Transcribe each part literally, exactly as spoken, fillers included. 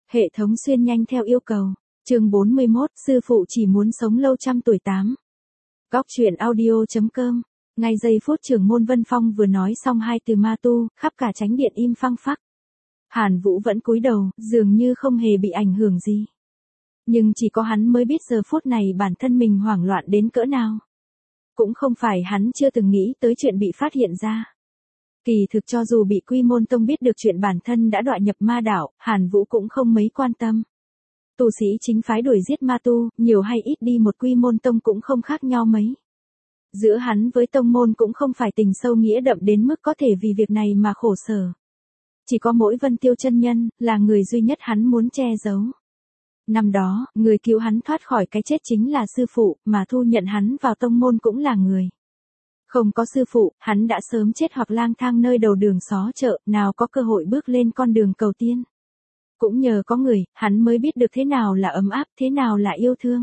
Hệ thống xuyên nhanh theo yêu cầu. Chương bốn mươi mốt, sư phụ chỉ muốn sống lâu trăm tuổi tám. Góc truyện audio.com. Ngay giây phút trưởng môn Vân Phong vừa nói xong hai từ ma tu, khắp cả chánh điện im phăng phắc. Hàn Vũ vẫn cúi đầu, dường như không hề bị ảnh hưởng gì. Nhưng chỉ có hắn mới biết giờ phút này bản thân mình hoảng loạn đến cỡ nào. Cũng không phải hắn chưa từng nghĩ tới chuyện bị phát hiện ra. Kỳ thực cho dù bị Quy Môn Tông biết được chuyện bản thân đã đọa nhập ma đạo, Hàn Vũ cũng không mấy quan tâm. Tu sĩ chính phái đuổi giết ma tu, nhiều hay ít đi một Quy Môn Tông cũng không khác nhau mấy. Giữa hắn với tông môn cũng không phải tình sâu nghĩa đậm đến mức có thể vì việc này mà khổ sở. Chỉ có mỗi Vân Tiêu chân nhân, là người duy nhất hắn muốn che giấu. Năm đó, người cứu hắn thoát khỏi cái chết chính là sư phụ, mà thu nhận hắn vào tông môn cũng là người. Không có sư phụ, hắn đã sớm chết hoặc lang thang nơi đầu đường xó chợ, nào có cơ hội bước lên con đường cầu tiên. Cũng nhờ có người, hắn mới biết được thế nào là ấm áp, thế nào là yêu thương.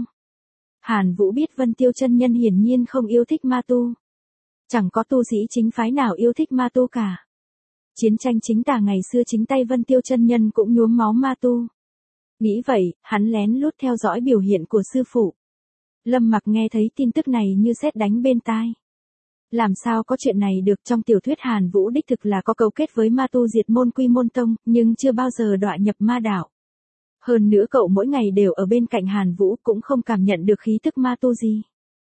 Hàn Vũ biết Vân Tiêu chân nhân hiển nhiên không yêu thích ma tu. Chẳng có tu sĩ chính phái nào yêu thích ma tu cả. Chiến tranh chính tà ngày xưa chính tay Vân Tiêu chân nhân cũng nhuốm máu ma tu. Nghĩ vậy, hắn lén lút theo dõi biểu hiện của sư phụ. Lâm Mặc nghe thấy tin tức này như sét đánh bên tai. Làm sao có chuyện này được, trong tiểu thuyết Hàn Vũ đích thực là có cấu kết với ma tu diệt môn Quy Môn Tông, nhưng chưa bao giờ đọa nhập ma đạo. Hơn nữa cậu mỗi ngày đều ở bên cạnh Hàn Vũ cũng không cảm nhận được khí tức ma tu gì.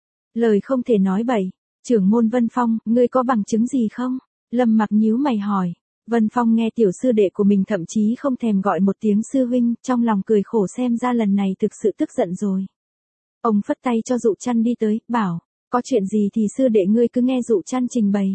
Lời không thể nói bậy. Trưởng môn Vân Phong, ngươi có bằng chứng gì không? Lâm Mặc nhíu mày hỏi. Vân Phong nghe tiểu sư đệ của mình thậm chí không thèm gọi một tiếng sư huynh, trong lòng cười khổ xem ra lần này thực sự tức giận rồi. Ông phất tay cho Dụ Trăn đi tới, bảo, có chuyện gì thì sư đệ ngươi cứ nghe Dụ Trăn trình bày.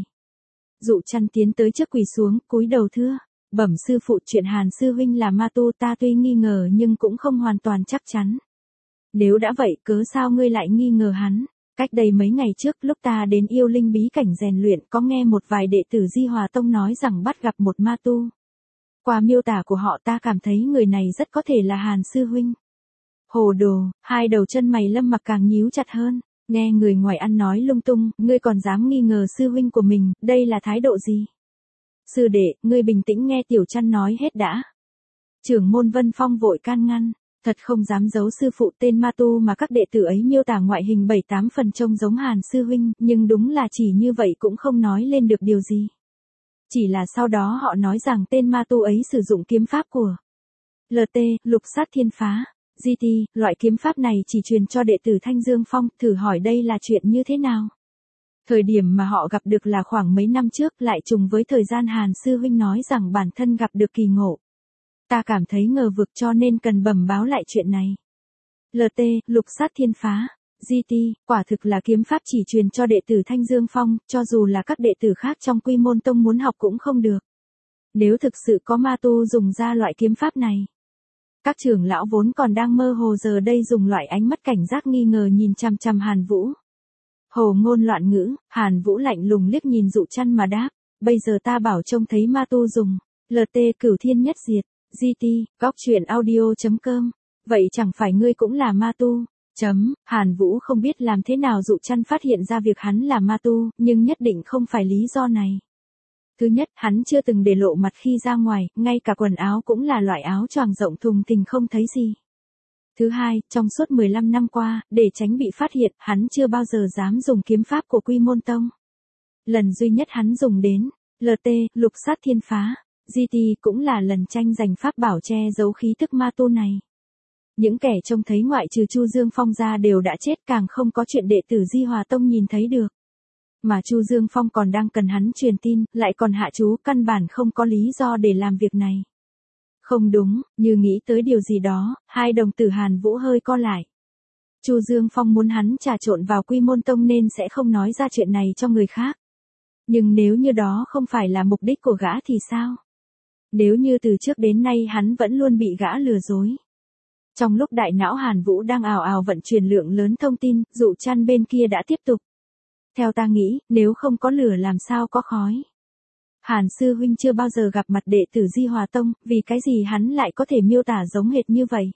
Dụ Trăn tiến tới trước quỳ xuống, cúi đầu thưa, bẩm sư phụ, chuyện Hàn sư huynh là ma tu ta tuy nghi ngờ nhưng cũng không hoàn toàn chắc chắn. Nếu đã vậy cớ sao ngươi lại nghi ngờ hắn? Cách đây mấy ngày trước lúc ta đến yêu linh bí cảnh rèn luyện có nghe một vài đệ tử Di Hòa Tông nói rằng bắt gặp một ma tu. Qua miêu tả của họ ta cảm thấy người này rất có thể là Hàn sư huynh. Hồ đồ, hai đầu chân mày Lâm Mặc càng nhíu chặt hơn, nghe người ngoài ăn nói lung tung, ngươi còn dám nghi ngờ sư huynh của mình, đây là thái độ gì? Sư đệ, ngươi bình tĩnh nghe tiểu Trăn nói hết đã. Trưởng môn Vân Phong vội can ngăn. Thật không dám giấu sư phụ tên ma tu mà các đệ tử ấy miêu tả ngoại hình bảy tám phần trông giống Hàn sư huynh, nhưng đúng là chỉ như vậy cũng không nói lên được điều gì. Chỉ là sau đó họ nói rằng tên ma tu ấy sử dụng kiếm pháp của lờ tê, lục sát thiên phá, giê tê, loại kiếm pháp này chỉ truyền cho đệ tử Thanh Dương Phong, thử hỏi đây là chuyện như thế nào? Thời điểm mà họ gặp được là khoảng mấy năm trước, lại trùng với thời gian Hàn sư huynh nói rằng bản thân gặp được kỳ ngộ. Ta cảm thấy ngờ vực cho nên cần bẩm báo lại chuyện này. lờ tê, lục sát thiên phá, giê tê, quả thực là kiếm pháp chỉ truyền cho đệ tử Thanh Dương Phong, cho dù là các đệ tử khác trong Quy Môn Tông muốn học cũng không được. Nếu thực sự có ma tu dùng ra loại kiếm pháp này. Các trưởng lão vốn còn đang mơ hồ giờ đây dùng loại ánh mắt cảnh giác nghi ngờ nhìn chằm chằm Hàn Vũ. Hồ ngôn loạn ngữ, Hàn Vũ lạnh lùng liếc nhìn Dụ Trăn mà đáp, bây giờ ta bảo trông thấy ma tu dùng, lờ tê cửu thiên nhất diệt. giê tê, góc truyện audio.com. Vậy chẳng phải ngươi cũng là ma tu? Chấm, Hàn Vũ không biết làm thế nào Dụ Trăn phát hiện ra việc hắn là ma tu, nhưng nhất định không phải lý do này. Thứ nhất, hắn chưa từng để lộ mặt khi ra ngoài, ngay cả quần áo cũng là loại áo choàng rộng thùng thình không thấy gì. Thứ hai, trong suốt mười lăm năm qua, để tránh bị phát hiện, hắn chưa bao giờ dám dùng kiếm pháp của Quy Môn Tông. Lần duy nhất hắn dùng đến, lờ tê, lục sát thiên phá. giê tê cũng là lần tranh giành pháp bảo che giấu khí tức ma tu này. Những kẻ trông thấy ngoại trừ Chu Dương Phong ra đều đã chết, càng không có chuyện đệ tử Di Hòa Tông nhìn thấy được. Mà Chu Dương Phong còn đang cần hắn truyền tin, lại còn hạ chú, căn bản không có lý do để làm việc này. Không đúng, như nghĩ tới điều gì đó, hai đồng tử Hàn Vũ hơi co lại. Chu Dương Phong muốn hắn trà trộn vào Quy Môn Tông nên sẽ không nói ra chuyện này cho người khác. Nhưng nếu như đó không phải là mục đích của gã thì sao? Nếu như từ trước đến nay hắn vẫn luôn bị gã lừa dối. Trong lúc đại não Hàn Vũ đang ào ào vận chuyển lượng lớn thông tin, Dụ Trăn bên kia đã tiếp tục. Theo ta nghĩ, nếu không có lửa làm sao có khói. Hàn sư huynh chưa bao giờ gặp mặt đệ tử Di Hòa Tông, vì cái gì hắn lại có thể miêu tả giống hệt như vậy.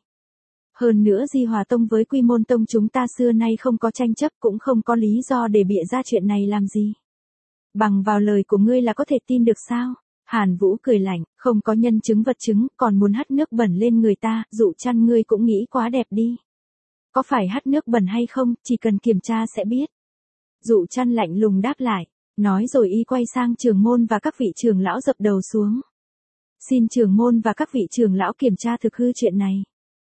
Hơn nữa Di Hòa Tông với Quy Môn Tông chúng ta xưa nay không có tranh chấp, cũng không có lý do để bịa ra chuyện này làm gì. Bằng vào lời của ngươi là có thể tin được sao? Hàn Vũ cười lạnh, không có nhân chứng vật chứng, còn muốn hắt nước bẩn lên người ta, Dụ Trăn ngươi cũng nghĩ quá đẹp đi. Có phải hắt nước bẩn hay không, chỉ cần kiểm tra sẽ biết. Dụ Trăn lạnh lùng đáp lại, nói rồi y quay sang trưởng môn và các vị trưởng lão dập đầu xuống. Xin trưởng môn và các vị trưởng lão kiểm tra thực hư chuyện này.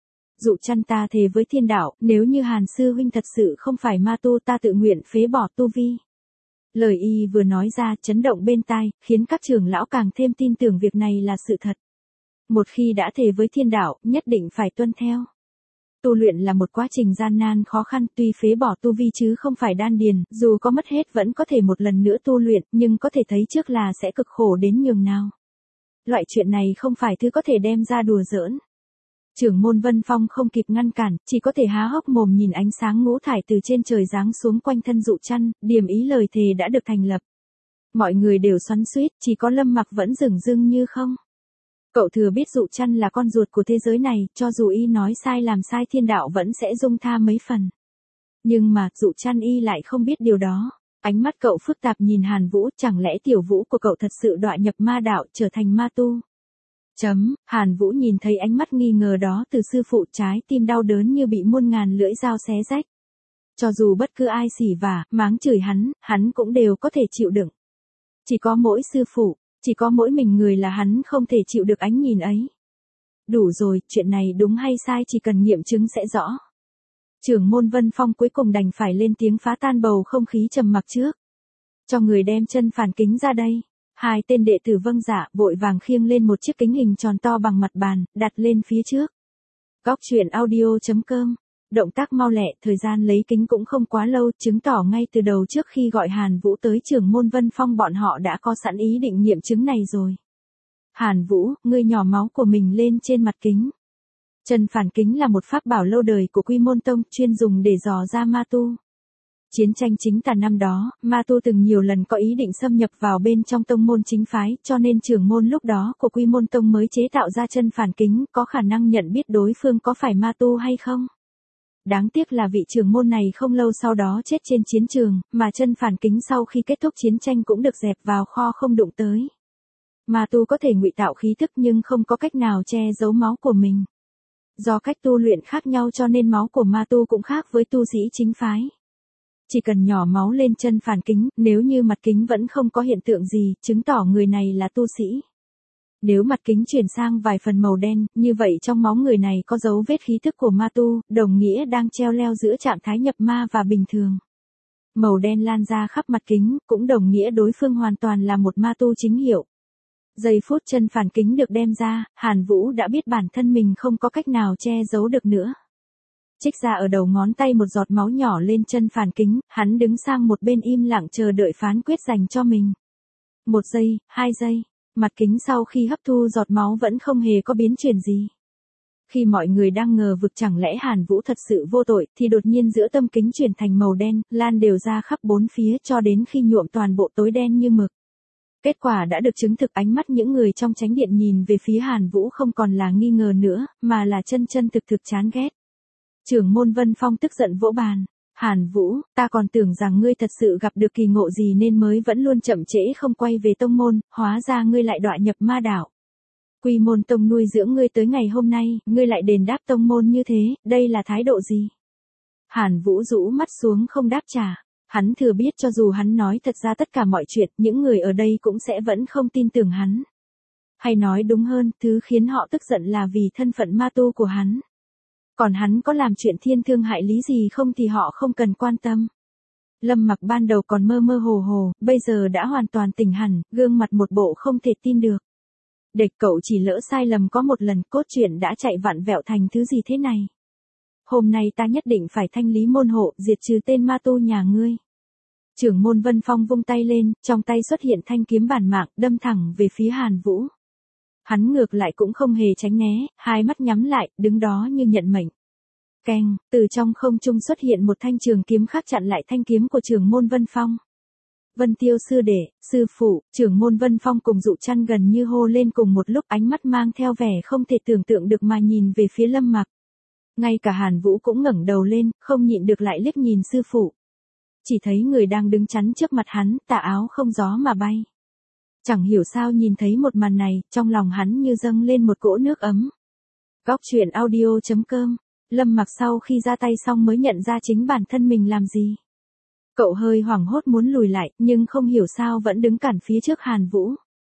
Dụ Trăn ta thề với thiên đạo, nếu như Hàn sư huynh thật sự không phải ma tu ta tự nguyện phế bỏ tu vi. Lời y vừa nói ra chấn động bên tai, khiến các trưởng lão càng thêm tin tưởng việc này là sự thật. Một khi đã thề với thiên đạo, nhất định phải tuân theo. Tu luyện là một quá trình gian nan khó khăn, tuy phế bỏ tu vi chứ không phải đan điền, dù có mất hết vẫn có thể một lần nữa tu luyện, nhưng có thể thấy trước là sẽ cực khổ đến nhường nào. Loại chuyện này không phải thứ có thể đem ra đùa giỡn. Trưởng môn Vân Phong không kịp ngăn cản, chỉ có thể há hốc mồm nhìn ánh sáng ngũ thải từ trên trời giáng xuống quanh thân Dụ Trăn, điềm ý lời thề đã được thành lập. Mọi người đều xoắn xuýt, chỉ có Lâm Mặc vẫn dửng dưng như không. Cậu thừa biết Dụ Trăn là con ruột của thế giới này, cho dù y nói sai làm sai thiên đạo vẫn sẽ dung tha mấy phần. Nhưng mà, Dụ Trăn y lại không biết điều đó. Ánh mắt cậu phức tạp nhìn Hàn Vũ, chẳng lẽ tiểu Vũ của cậu thật sự đọa nhập ma đạo, trở thành ma tu? Chấm, Hàn Vũ nhìn thấy ánh mắt nghi ngờ đó từ sư phụ, trái tim đau đớn như bị muôn ngàn lưỡi dao xé rách. Cho dù bất cứ ai xỉ vả, mắng chửi hắn, hắn cũng đều có thể chịu đựng. Chỉ có mỗi sư phụ, chỉ có mỗi mình người là hắn không thể chịu được ánh nhìn ấy. Đủ rồi, chuyện này đúng hay sai chỉ cần nghiệm chứng sẽ rõ. Trưởng môn Vân Phong cuối cùng đành phải lên tiếng phá tan bầu không khí trầm mặc trước. Cho người đem chân phản kính ra đây. Hai tên đệ tử vâng dạ, vội vàng khiêng lên một chiếc kính hình tròn to bằng mặt bàn, đặt lên phía trước. Góc truyện audio chấm com. Động tác mau lẹ, thời gian lấy kính cũng không quá lâu, chứng tỏ ngay từ đầu trước khi gọi Hàn Vũ tới trưởng môn Vân Phong bọn họ đã có sẵn ý định nghiệm chứng này rồi. Hàn Vũ, ngươi nhỏ máu của mình lên trên mặt kính. Chân phản kính là một pháp bảo lâu đời của Quy Môn Tông, chuyên dùng để dò ra ma tu. Chiến tranh chính tà năm đó, ma tu từng nhiều lần có ý định xâm nhập vào bên trong tông môn chính phái, cho nên trưởng môn lúc đó của Quy Môn Tông mới chế tạo ra chân phản kính, có khả năng nhận biết đối phương có phải ma tu hay không. Đáng tiếc là vị trưởng môn này không lâu sau đó chết trên chiến trường, mà chân phản kính sau khi kết thúc chiến tranh cũng được dẹp vào kho không đụng tới. Ma tu có thể ngụy tạo khí thức nhưng không có cách nào che giấu máu của mình. Do cách tu luyện khác nhau cho nên máu của ma tu cũng khác với tu sĩ chính phái. Chỉ cần nhỏ máu lên chân phản kính, nếu như mặt kính vẫn không có hiện tượng gì, chứng tỏ người này là tu sĩ. Nếu mặt kính chuyển sang vài phần màu đen, như vậy trong máu người này có dấu vết khí thức của ma tu, đồng nghĩa đang treo leo giữa trạng thái nhập ma và bình thường. Màu đen lan ra khắp mặt kính, cũng đồng nghĩa đối phương hoàn toàn là một ma tu chính hiệu. Giây phút chân phản kính được đem ra, Hàn Vũ đã biết bản thân mình không có cách nào che giấu được nữa. Trích ra ở đầu ngón tay một giọt máu nhỏ lên chân phản kính, hắn đứng sang một bên im lặng chờ đợi phán quyết dành cho mình. Một giây, hai giây, mặt kính sau khi hấp thu giọt máu vẫn không hề có biến chuyển gì. Khi mọi người đang ngờ vực chẳng lẽ Hàn Vũ thật sự vô tội, thì đột nhiên giữa tâm kính chuyển thành màu đen, lan đều ra khắp bốn phía cho đến khi nhuộm toàn bộ tối đen như mực. Kết quả đã được chứng thực, ánh mắt những người trong chánh điện nhìn về phía Hàn Vũ không còn là nghi ngờ nữa, mà là chân chân thực thực chán ghét. Trưởng môn Vân Phong tức giận vỗ bàn. Hàn Vũ, ta còn tưởng rằng ngươi thật sự gặp được kỳ ngộ gì nên mới vẫn luôn chậm trễ không quay về tông môn, hóa ra ngươi lại đọa nhập ma đạo. Quy Môn Tông nuôi dưỡng ngươi tới ngày hôm nay, ngươi lại đền đáp tông môn như thế, đây là thái độ gì? Hàn Vũ rũ mắt xuống không đáp trả. Hắn thừa biết cho dù hắn nói thật ra tất cả mọi chuyện, những người ở đây cũng sẽ vẫn không tin tưởng hắn. Hay nói đúng hơn, thứ khiến họ tức giận là vì thân phận ma tu của hắn. Còn hắn có làm chuyện thiên thương hại lý gì không thì họ không cần quan tâm. Lâm Mặc ban đầu còn mơ mơ hồ hồ, bây giờ đã hoàn toàn tỉnh hẳn, gương mặt một bộ không thể tin được. Địch cậu chỉ lỡ sai lầm có một lần, cốt truyện đã chạy vặn vẹo thành thứ gì thế này. Hôm nay ta nhất định phải thanh lý môn hộ, diệt trừ tên ma tu nhà ngươi. Trưởng môn Vân Phong vung tay lên, trong tay xuất hiện thanh kiếm bản mạng, đâm thẳng về phía Hàn Vũ. Hắn ngược lại cũng không hề tránh né, hai mắt nhắm lại, đứng đó như nhận mệnh. Keng, từ trong không trung xuất hiện một thanh trường kiếm khác chặn lại thanh kiếm của trưởng môn Vân Phong. Vân Tiêu sư đệ, sư phụ, trưởng môn Vân Phong cùng Dụ Trăn gần như hô lên cùng một lúc, ánh mắt mang theo vẻ không thể tưởng tượng được mà nhìn về phía Lâm Mặc. Ngay cả Hàn Vũ cũng ngẩng đầu lên, không nhịn được lại liếc nhìn sư phụ. Chỉ thấy người đang đứng chắn trước mặt hắn, tà áo không gió mà bay. Chẳng hiểu sao nhìn thấy một màn này, trong lòng hắn như dâng lên một cỗ nước ấm. Góc truyện audio chấm com. Lâm Mặc sau khi ra tay xong mới nhận ra chính bản thân mình làm gì. Cậu hơi hoảng hốt muốn lùi lại, nhưng không hiểu sao vẫn đứng cản phía trước Hàn Vũ.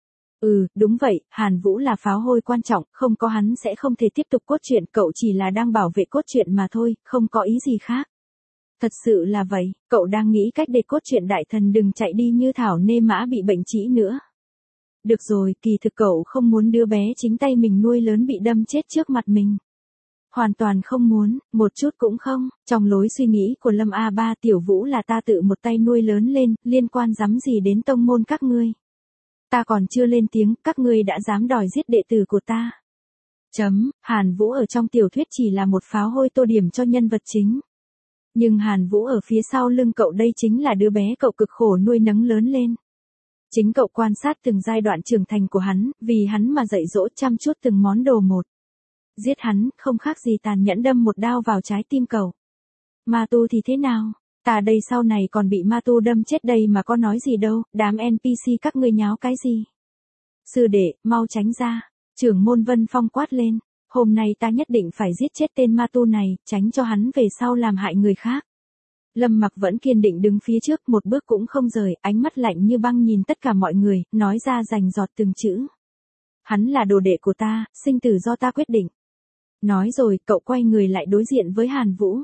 Ừ, đúng vậy, Hàn Vũ là pháo hôi quan trọng, không có hắn sẽ không thể tiếp tục cốt truyện, cậu chỉ là đang bảo vệ cốt truyện mà thôi, không có ý gì khác. Thật sự là vậy, cậu đang nghĩ cách để cốt truyện đại thần đừng chạy đi như thảo nê mã bị bệnh trĩ nữa. Được rồi, kỳ thực cậu không muốn đứa bé chính tay mình nuôi lớn bị đâm chết trước mặt mình. Hoàn toàn không muốn, một chút cũng không, trong lối suy nghĩ của Lâm A Ba Tiểu Vũ là ta tự một tay nuôi lớn lên, liên quan dám gì đến tông môn các ngươi. Ta còn chưa lên tiếng, các ngươi đã dám đòi giết đệ tử của ta. Chấm, Hàn Vũ ở trong tiểu thuyết chỉ là một pháo hôi tô điểm cho nhân vật chính. Nhưng Hàn Vũ ở phía sau lưng cậu đây chính là đứa bé cậu cực khổ nuôi nấng lớn lên. Chính cậu quan sát từng giai đoạn trưởng thành của hắn, vì hắn mà dạy dỗ chăm chút từng món đồ một. Giết hắn, không khác gì tàn nhẫn đâm một đao vào trái tim cậu. Ma tu thì thế nào? Ta đây sau này còn bị ma tu đâm chết đây mà có nói gì đâu, đám en pê xê các ngươi nháo cái gì? Sư đệ, mau tránh ra. Trưởng môn Vân Phong quát lên. Hôm nay ta nhất định phải giết chết tên ma tu này, tránh cho hắn về sau làm hại người khác. Lâm Mặc vẫn kiên định đứng phía trước, một bước cũng không rời, ánh mắt lạnh như băng nhìn tất cả mọi người, nói ra rành giọt từng chữ. Hắn là đồ đệ của ta, sinh tử do ta quyết định. Nói rồi, cậu quay người lại đối diện với Hàn Vũ.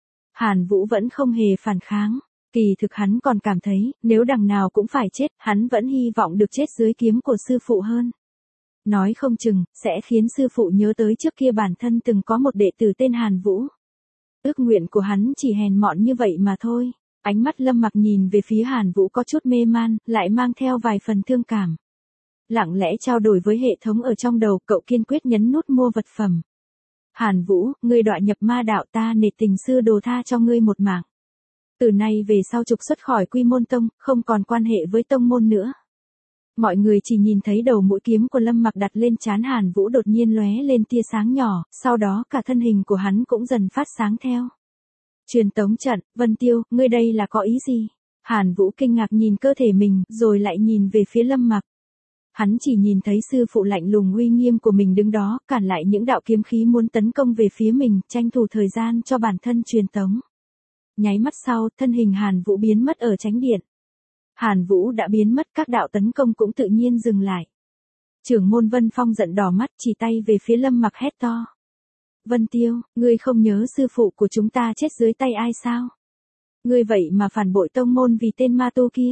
Hàn Vũ vẫn không hề phản kháng. Kỳ thực hắn còn cảm thấy, nếu đằng nào cũng phải chết, hắn vẫn hy vọng được chết dưới kiếm của sư phụ hơn. Nói không chừng, sẽ khiến sư phụ nhớ tới trước kia bản thân từng có một đệ tử tên Hàn Vũ. Ước nguyện của hắn chỉ hèn mọn như vậy mà thôi. Ánh mắt Lâm Mặc nhìn về phía Hàn Vũ có chút mê man, lại mang theo vài phần thương cảm. Lặng lẽ trao đổi với hệ thống ở trong đầu, cậu kiên quyết nhấn nút mua vật phẩm. Hàn Vũ, ngươi đọa nhập ma đạo, ta nể tình sư đồ tha cho ngươi một mạng. Từ nay về sau trục xuất khỏi Quy Môn Tông, không còn quan hệ với tông môn nữa. Mọi người chỉ nhìn thấy đầu mũi kiếm của Lâm Mặc đặt lên trán Hàn Vũ đột nhiên lóe lên tia sáng nhỏ, sau đó cả thân hình của hắn cũng dần phát sáng theo. Truyền tống trận, Vân Tiêu, ngươi đây là có ý gì? Hàn Vũ kinh ngạc nhìn cơ thể mình, rồi lại nhìn về phía Lâm Mặc. Hắn chỉ nhìn thấy sư phụ lạnh lùng uy nghiêm của mình đứng đó, cản lại những đạo kiếm khí muốn tấn công về phía mình, tranh thủ thời gian cho bản thân truyền tống. Nháy mắt sau, thân hình Hàn Vũ biến mất ở chánh điện. Hàn Vũ đã biến mất, các đạo tấn công cũng tự nhiên dừng lại. Trưởng môn Vân Phong giận đỏ mắt, chỉ tay về phía Lâm Mặc hét to. Vân Tiêu, ngươi không nhớ sư phụ của chúng ta chết dưới tay ai sao? Ngươi vậy mà phản bội tông môn vì tên ma tu kia.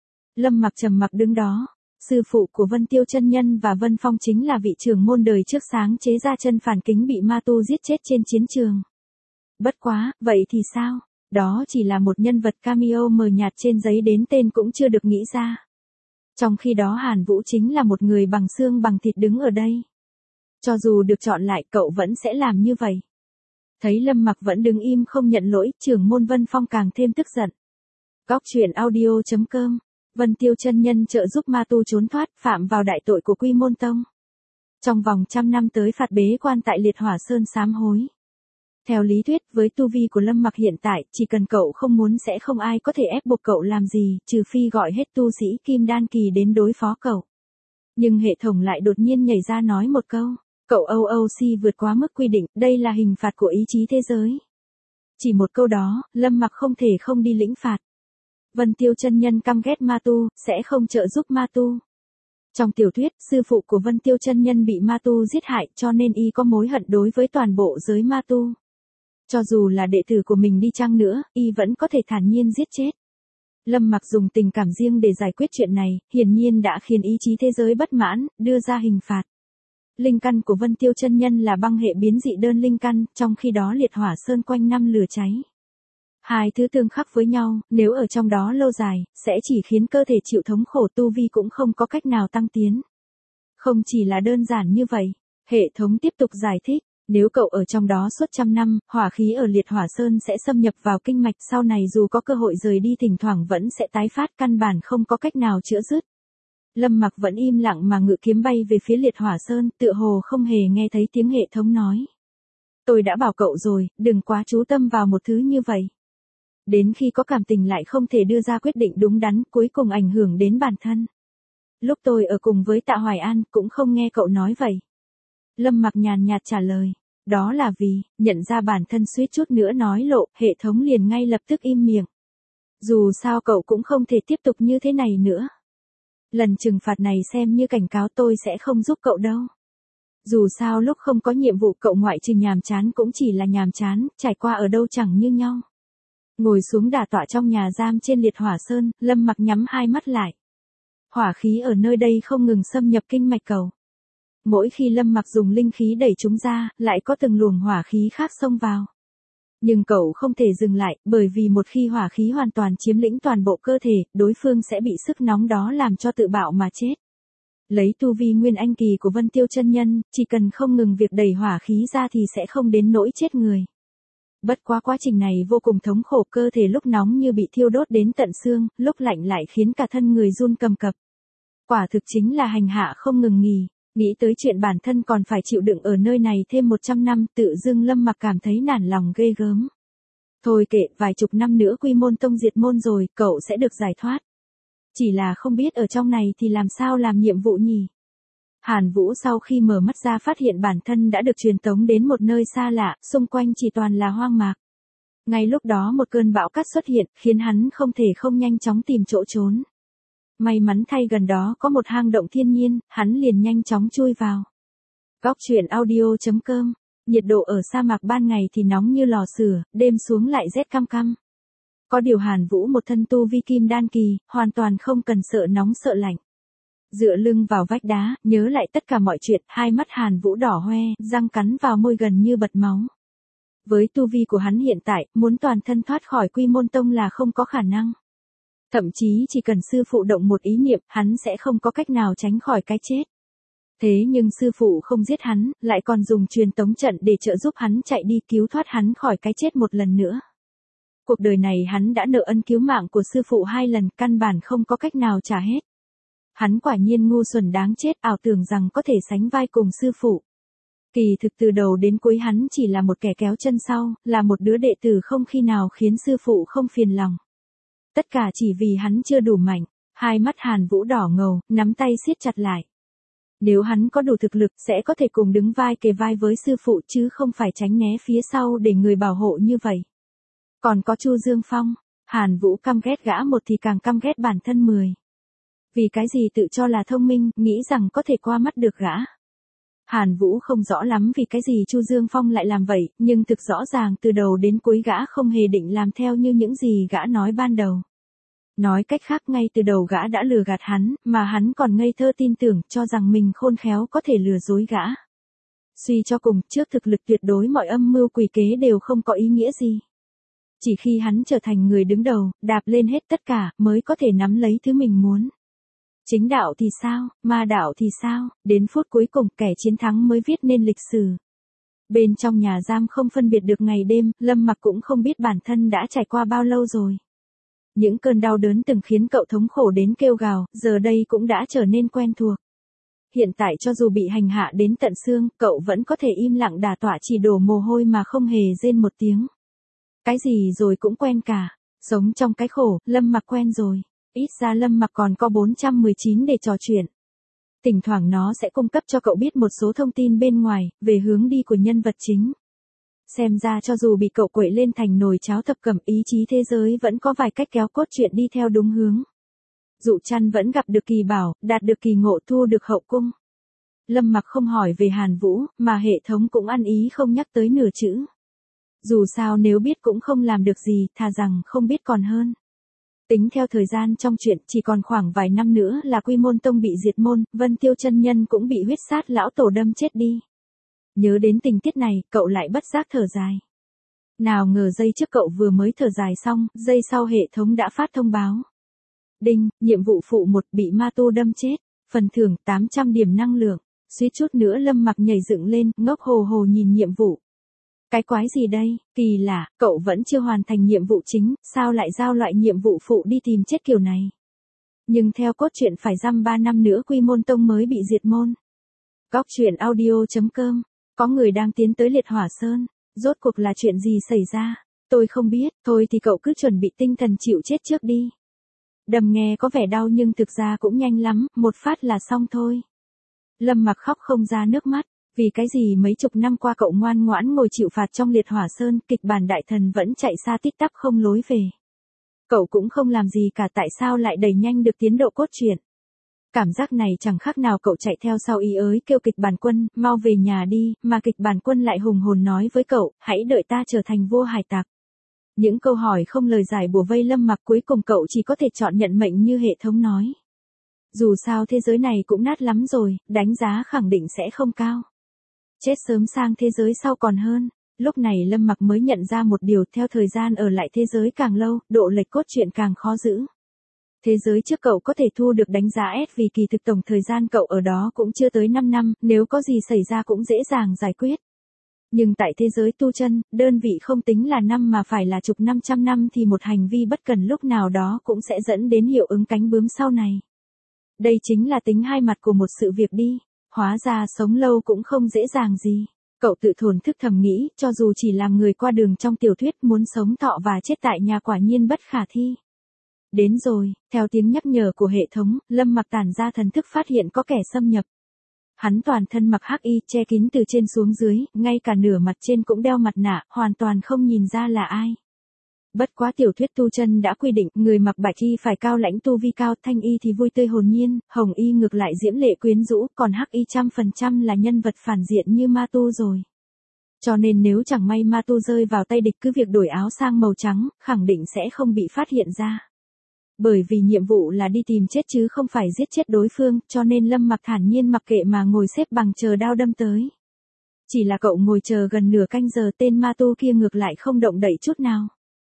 Lâm Mặc trầm mặc đứng đó. Sư phụ của Vân Tiêu chân nhân và Vân Phong chính là vị trưởng môn đời trước sáng chế ra chân phản kính bị ma tu giết chết trên chiến trường. Bất quá, vậy thì sao? Đó chỉ là một nhân vật cameo mờ nhạt trên giấy đến tên cũng chưa được nghĩ ra. Trong khi đó Hàn Vũ chính là một người bằng xương bằng thịt đứng ở đây. Cho dù được chọn lại cậu vẫn sẽ làm như vậy. Thấy Lâm Mặc vẫn đứng im không nhận lỗi, trưởng môn Vân Phong càng thêm tức giận. Góc truyện audio chấm com. Vân Tiêu chân nhân trợ giúp ma tu trốn thoát, phạm vào đại tội của Quy Môn Tông. Trong vòng trăm năm tới phạt bế quan tại Liệt Hỏa Sơn sám hối. Theo lý thuyết, với tu vi của Lâm Mặc hiện tại, chỉ cần cậu không muốn sẽ không ai có thể ép buộc cậu làm gì, trừ phi gọi hết tu sĩ Kim Đan Kỳ đến đối phó cậu. Nhưng hệ thống lại đột nhiên nhảy ra nói một câu, cậu o o xê vượt quá mức quy định, đây là hình phạt của ý chí thế giới. Chỉ một câu đó, Lâm Mặc không thể không đi lĩnh phạt. Vân Tiêu chân nhân căm ghét ma tu, sẽ không trợ giúp ma tu. Trong tiểu thuyết, sư phụ của Vân Tiêu chân nhân bị ma tu giết hại, cho nên y có mối hận đối với toàn bộ giới ma tu. Cho dù là đệ tử của mình đi chăng nữa, y vẫn có thể thản nhiên giết chết. Lâm Mặc dùng tình cảm riêng để giải quyết chuyện này, hiển nhiên đã khiến ý chí thế giới bất mãn, đưa ra hình phạt. Linh căn của Vân Tiêu chân nhân là băng hệ biến dị đơn linh căn, trong khi đó Liệt Hỏa Sơn quanh năm lửa cháy. Hai thứ tương khắc với nhau, nếu ở trong đó lâu dài, sẽ chỉ khiến cơ thể chịu thống khổ, tu vi cũng không có cách nào tăng tiến. Không chỉ là đơn giản như vậy, hệ thống tiếp tục giải thích, nếu cậu ở trong đó suốt trăm năm, hỏa khí ở Liệt Hỏa Sơn sẽ xâm nhập vào kinh mạch, sau này dù có cơ hội rời đi thỉnh thoảng vẫn sẽ tái phát, căn bản không có cách nào chữa dứt. Lâm Mặc vẫn im lặng mà ngự kiếm bay về phía Liệt Hỏa Sơn, tựa hồ không hề nghe thấy tiếng hệ thống nói. Tôi đã bảo cậu rồi, đừng quá chú tâm vào một thứ như vậy. Đến khi có cảm tình lại không thể đưa ra quyết định đúng đắn, cuối cùng ảnh hưởng đến bản thân. Lúc tôi ở cùng với Tạ Hoài An cũng không nghe cậu nói vậy. Lâm Mặc nhàn nhạt trả lời. Đó là vì, nhận ra bản thân suýt chút nữa nói lộ, hệ thống liền ngay lập tức im miệng. Dù sao cậu cũng không thể tiếp tục như thế này nữa. Lần trừng phạt này xem như cảnh cáo, tôi sẽ không giúp cậu đâu. Dù sao lúc không có nhiệm vụ cậu ngoại trừ nhàm chán cũng chỉ là nhàm chán, trải qua ở đâu chẳng như nhau. Ngồi xuống đả tọa trong nhà giam trên liệt hỏa sơn, Lâm Mặc nhắm hai mắt lại. Hỏa khí ở nơi đây không ngừng xâm nhập kinh mạch cậu. Mỗi khi Lâm Mặc dùng linh khí đẩy chúng ra, lại có từng luồng hỏa khí khác xông vào. Nhưng cậu không thể dừng lại, bởi vì một khi hỏa khí hoàn toàn chiếm lĩnh toàn bộ cơ thể, đối phương sẽ bị sức nóng đó làm cho tự bạo mà chết. Lấy tu vi nguyên anh kỳ của Vân Tiêu chân nhân, chỉ cần không ngừng việc đẩy hỏa khí ra thì sẽ không đến nỗi chết người. Bất quá quá trình này vô cùng thống khổ, cơ thể lúc nóng như bị thiêu đốt đến tận xương, lúc lạnh lại khiến cả thân người run cầm cập. Quả thực chính là hành hạ không ngừng nghỉ. Nghĩ tới chuyện bản thân còn phải chịu đựng ở nơi này thêm một trăm năm, tự dưng Lâm Mặc cảm thấy nản lòng ghê gớm. Thôi kệ, vài chục năm nữa Quy Môn Tông diệt môn rồi, cậu sẽ được giải thoát. Chỉ là không biết ở trong này thì làm sao làm nhiệm vụ nhỉ? Hàn Vũ sau khi mở mắt ra phát hiện bản thân đã được truyền tống đến một nơi xa lạ, xung quanh chỉ toàn là hoang mạc. Ngay lúc đó một cơn bão cát xuất hiện, khiến hắn không thể không nhanh chóng tìm chỗ trốn. May mắn thay gần đó có một hang động thiên nhiên, hắn liền nhanh chóng chui vào. Góc truyện audio chấm com, nhiệt độ ở sa mạc ban ngày thì nóng như lò sưởi, đêm xuống lại rét căm căm. Có điều Hàn Vũ một thân tu vi kim đan kỳ, hoàn toàn không cần sợ nóng sợ lạnh. Dựa lưng vào vách đá, nhớ lại tất cả mọi chuyện, hai mắt Hàn Vũ đỏ hoe, răng cắn vào môi gần như bật máu. Với tu vi của hắn hiện tại, muốn toàn thân thoát khỏi Quy Môn Tông là không có khả năng. Thậm chí chỉ cần sư phụ động một ý niệm, hắn sẽ không có cách nào tránh khỏi cái chết. Thế nhưng sư phụ không giết hắn, lại còn dùng truyền tống trận để trợ giúp hắn chạy đi cứu thoát hắn khỏi cái chết một lần nữa. Cuộc đời này hắn đã nợ ân cứu mạng của sư phụ hai lần, căn bản không có cách nào trả hết. Hắn quả nhiên ngu xuẩn đáng chết, ảo tưởng rằng có thể sánh vai cùng sư phụ. Kỳ thực từ đầu đến cuối hắn chỉ là một kẻ kéo chân sau, là một đứa đệ tử không khi nào khiến sư phụ không phiền lòng. Tất cả chỉ vì hắn chưa đủ mạnh. Hai mắt Hàn Vũ đỏ ngầu, nắm tay siết chặt lại. Nếu hắn có đủ thực lực sẽ có thể cùng đứng vai kề vai với sư phụ chứ không phải tránh né phía sau để người bảo hộ như vậy. Còn có Chu Dương Phong, Hàn Vũ căm ghét gã một thì càng căm ghét bản thân mười. Vì cái gì tự cho là thông minh, nghĩ rằng có thể qua mắt được gã. Hàn Vũ không rõ lắm vì cái gì Chu Dương Phong lại làm vậy, nhưng thực rõ ràng từ đầu đến cuối gã không hề định làm theo như những gì gã nói ban đầu. Nói cách khác ngay từ đầu gã đã lừa gạt hắn, mà hắn còn ngây thơ tin tưởng cho rằng mình khôn khéo có thể lừa dối gã. Suy cho cùng, trước thực lực tuyệt đối mọi âm mưu quỷ kế đều không có ý nghĩa gì. Chỉ khi hắn trở thành người đứng đầu, đạp lên hết tất cả, mới có thể nắm lấy thứ mình muốn. Chính đạo thì sao, ma đạo thì sao, đến phút cuối cùng kẻ chiến thắng mới viết nên lịch sử. Bên trong nhà giam không phân biệt được ngày đêm, Lâm Mặc cũng không biết bản thân đã trải qua bao lâu rồi. Những cơn đau đớn từng khiến cậu thống khổ đến kêu gào, giờ đây cũng đã trở nên quen thuộc. Hiện tại cho dù bị hành hạ đến tận xương, cậu vẫn có thể im lặng đả tọa chỉ đổ mồ hôi mà không hề rên một tiếng. Cái gì rồi cũng quen cả. Sống trong cái khổ, Lâm Mặc quen rồi. Ít ra Lâm Mặc còn có bốn trăm mười chín để trò chuyện. Thỉnh thoảng nó sẽ cung cấp cho cậu biết một số thông tin bên ngoài, về hướng đi của nhân vật chính. Xem ra cho dù bị cậu quậy lên thành nồi cháo thập cẩm, ý chí thế giới vẫn có vài cách kéo cốt truyện đi theo đúng hướng. Dụ Trăn vẫn gặp được kỳ bảo, đạt được kỳ ngộ, thu được hậu cung. Lâm Mặc không hỏi về Hàn Vũ, mà hệ thống cũng ăn ý không nhắc tới nửa chữ. Dù sao nếu biết cũng không làm được gì, thà rằng không biết còn hơn. Tính theo thời gian trong chuyện, chỉ còn khoảng vài năm nữa là Quy Môn Tông bị diệt môn, Vân Tiêu chân nhân cũng bị huyết sát lão tổ đâm chết đi. Nhớ đến tình tiết này, cậu lại bất giác thở dài. Nào ngờ giây trước cậu vừa mới thở dài xong, giây sau hệ thống đã phát thông báo. Đinh, nhiệm vụ phụ một bị ma tu đâm chết, phần thưởng tám trăm điểm năng lượng. Suýt chút nữa Lâm Mặc nhảy dựng lên, ngốc hồ hồ nhìn nhiệm vụ. Cái quái gì đây, kỳ lạ, cậu vẫn chưa hoàn thành nhiệm vụ chính, sao lại giao loại nhiệm vụ phụ đi tìm chết kiểu này. Nhưng theo cốt truyện phải dăm ba năm nữa Quy Môn Tông mới bị diệt môn. Góc truyện audio chấm com, có người đang tiến tới liệt hỏa sơn, rốt cuộc là chuyện gì xảy ra, tôi không biết, thôi thì cậu cứ chuẩn bị tinh thần chịu chết trước đi. Đâm nghe có vẻ đau nhưng thực ra cũng nhanh lắm, một phát là xong thôi. Lâm Mặc khóc không ra nước mắt, vì cái gì mấy chục năm qua cậu ngoan ngoãn ngồi chịu phạt trong liệt hỏa sơn, kịch bản đại thần vẫn chạy xa tít tắp không lối về. Cậu cũng không làm gì cả, tại sao lại đẩy nhanh được tiến độ cốt truyện. Cảm giác này chẳng khác nào cậu chạy theo sau ý ới kêu kịch bản quân, mau về nhà đi, mà kịch bản quân lại hùng hồn nói với cậu, hãy đợi ta trở thành vua hải tặc. Những câu hỏi không lời giải bủa vây Lâm Mặc, cuối cùng cậu chỉ có thể chọn nhận mệnh như hệ thống nói. Dù sao thế giới này cũng nát lắm rồi, đánh giá khẳng định sẽ không cao. Chết sớm sang thế giới sau còn hơn. Lúc này Lâm Mặc mới nhận ra một điều, theo thời gian ở lại thế giới càng lâu, độ lệch cốt truyện càng khó giữ. Thế giới trước cậu có thể thu được đánh giá S vì kỳ thực tổng thời gian cậu ở đó cũng chưa tới năm năm, nếu có gì xảy ra cũng dễ dàng giải quyết. Nhưng tại thế giới tu chân, đơn vị không tính là năm mà phải là chục năm trăm năm thì một hành vi bất cần lúc nào đó cũng sẽ dẫn đến hiệu ứng cánh bướm sau này. Đây chính là tính hai mặt của một sự việc đi, hóa ra sống lâu cũng không dễ dàng gì. Cậu tự thổn thức thầm nghĩ, cho dù chỉ làm người qua đường trong tiểu thuyết, muốn sống thọ và chết tại nhà quả nhiên bất khả thi. Đến rồi, theo tiếng nhắc nhở của hệ thống, Lâm Mặc tản ra thần thức phát hiện có kẻ xâm nhập. Hắn toàn thân mặc hắc y, che kín từ trên xuống dưới, ngay cả nửa mặt trên cũng đeo mặt nạ, hoàn toàn không nhìn ra là ai. Bất quá tiểu thuyết tu chân đã quy định, người mặc bạch y phải cao lãnh tu vi cao, thanh y thì vui tươi hồn nhiên, hồng y ngược lại diễm lệ quyến rũ, còn hắc y trăm phần trăm là nhân vật phản diện như ma tu rồi. Cho nên nếu chẳng may ma tu rơi vào tay địch, cứ việc đổi áo sang màu trắng, khẳng định sẽ không bị phát hiện ra. Bởi vì nhiệm vụ là đi tìm chết chứ không phải giết chết đối phương, cho nên Lâm Mặc thản nhiên mặc kệ mà ngồi xếp bằng chờ đao đâm tới. Chỉ là cậu ngồi chờ gần nửa canh giờ, tên ma tu kia ngược lại không động đậy chút nào.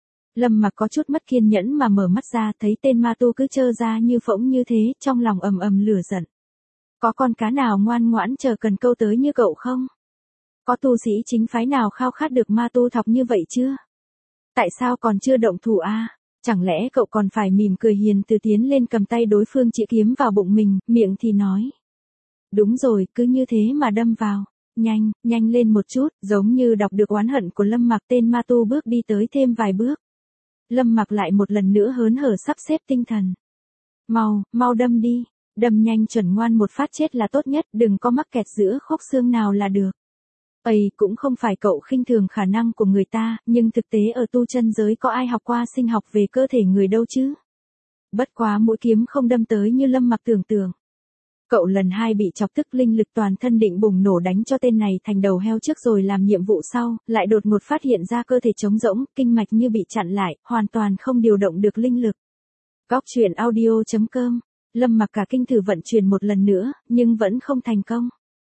Lâm Mặc có chút mất kiên nhẫn mà mở mắt ra, thấy tên ma tu cứ trơ ra như phỗng như thế, trong lòng ầm ầm lửa giận. Có con cá nào ngoan ngoãn chờ cần câu tới như cậu không? Có tu sĩ chính phái nào khao khát được ma tu thọc như vậy chưa? Tại sao còn chưa động thủ a? À? Chẳng lẽ cậu còn phải mỉm cười hiền từ tiến lên cầm tay đối phương chĩa kiếm vào bụng mình, miệng thì nói. Đúng rồi, cứ như thế mà đâm vào. Nhanh, nhanh lên một chút, giống như đọc được oán hận của Lâm Mặc, tên ma tu bước đi tới thêm vài bước. Lâm Mặc lại một lần nữa hớn hở sắp xếp tinh thần. Mau, mau đâm đi, đâm nhanh chuẩn ngoan một phát chết là tốt nhất, đừng có mắc kẹt giữa khúc xương nào là được. Ây, cũng không phải cậu khinh thường khả năng của người ta, nhưng thực tế ở tu chân giới có ai học qua sinh học về cơ thể người đâu chứ. Bất quá mũi kiếm không đâm tới như Lâm Mặc tưởng tượng. Cậu lần hai bị chọc tức, linh lực toàn thân định bùng nổ đánh cho tên này thành đầu heo trước rồi làm nhiệm vụ sau, lại đột ngột phát hiện ra cơ thể trống rỗng, kinh mạch như bị chặn lại, hoàn toàn không điều động được linh lực. Góc truyện audio chấm com, Lâm Mặc cả kinh thử vận chuyển một lần nữa, nhưng vẫn không thành công.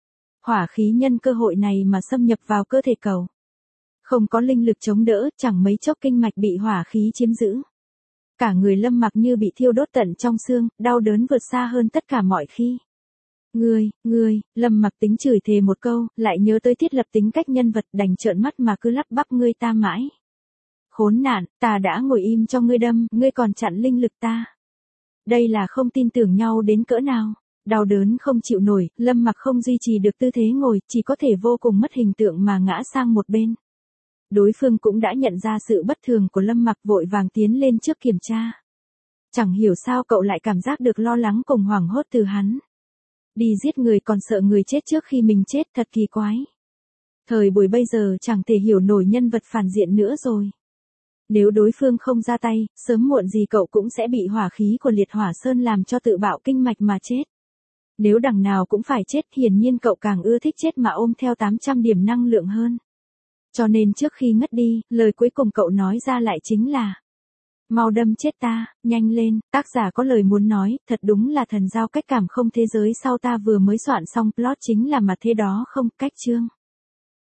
Hỏa khí nhân cơ hội này mà xâm nhập vào cơ thể cậu. Không có linh lực chống đỡ, chẳng mấy chốc kinh mạch bị hỏa khí chiếm giữ. Cả người Lâm Mặc như bị thiêu đốt tận trong xương, đau đớn vượt xa hơn tất cả mọi khi. Ngươi, ngươi, Lâm Mặc tính chửi thề một câu, lại nhớ tới thiết lập tính cách nhân vật, đành trợn mắt mà cứ lắp bắp ngươi ta mãi. Khốn nạn, ta đã ngồi im cho ngươi đâm, ngươi còn chặn linh lực ta. Đây là không tin tưởng nhau đến cỡ nào. Đau đớn không chịu nổi, Lâm Mặc không duy trì được tư thế ngồi, chỉ có thể vô cùng mất hình tượng mà ngã sang một bên. Đối phương cũng đã nhận ra sự bất thường của Lâm Mặc, vội vàng tiến lên trước kiểm tra. Chẳng hiểu sao cậu lại cảm giác được lo lắng cùng hoảng hốt từ hắn. Đi giết người còn sợ người chết trước khi mình chết, thật kỳ quái. Thời buổi bây giờ chẳng thể hiểu nổi nhân vật phản diện nữa rồi. Nếu đối phương không ra tay, sớm muộn gì cậu cũng sẽ bị hỏa khí của liệt hỏa sơn làm cho tự bạo kinh mạch mà chết. Nếu đằng nào cũng phải chết, hiển nhiên cậu càng ưa thích chết mà ôm theo tám trăm điểm năng lượng hơn. Cho nên trước khi ngất đi, lời cuối cùng cậu nói ra lại chính là: mau đâm chết ta, nhanh lên. Tác giả có lời muốn nói, thật đúng là thần giao cách cảm không, thế giới sau ta vừa mới soạn xong plot chính là mà thế đó không, cách chương.